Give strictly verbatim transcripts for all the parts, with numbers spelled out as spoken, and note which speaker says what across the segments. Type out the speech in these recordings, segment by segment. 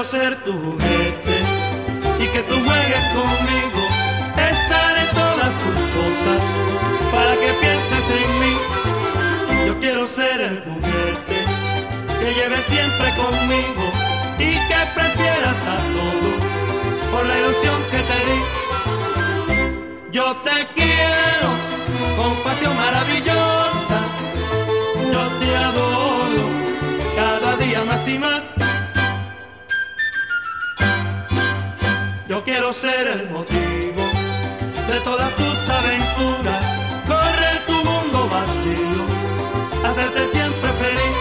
Speaker 1: quiero ser tu juguete y que tú juegues conmigo. Estar en todas tus cosas para que pienses en mí. Yo quiero ser el juguete que lleves siempre conmigo y que prefieras a todo por la ilusión que te di. Yo te quiero con pasión maravillosa. Yo te adoro cada día más y más. Yo quiero ser el motivo de todas tus aventuras, correr tu mundo vacío, hacerte siempre feliz.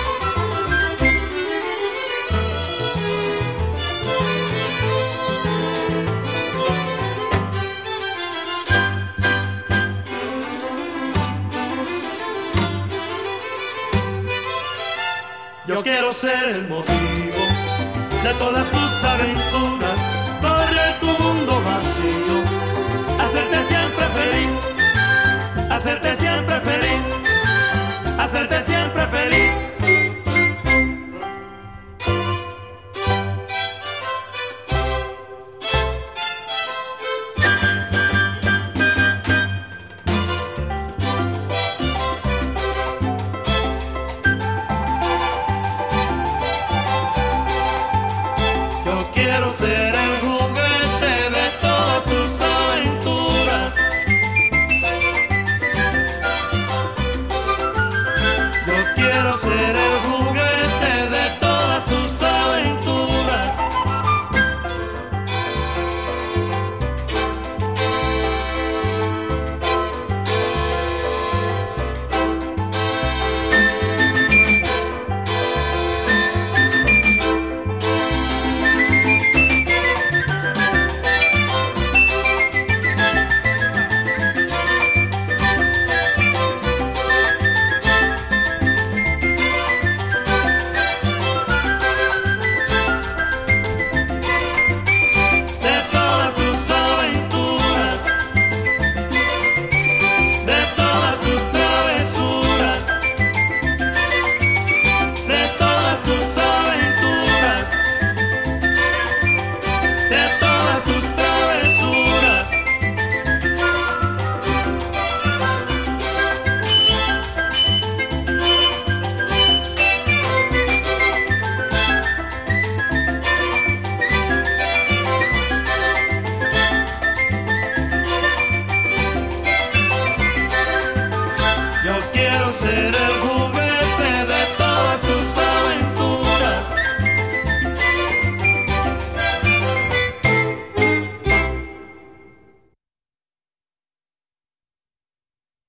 Speaker 1: Yo quiero ser el motivo de todas tus aventuras, correr tu mundo vacío, hacerte siempre feliz, hacerte siempre feliz, hacerte siempre feliz. Quiero ser el juguete de todas tus aventuras. Yo quiero ser el juguete de todas tus aventuras. Yo quiero ser el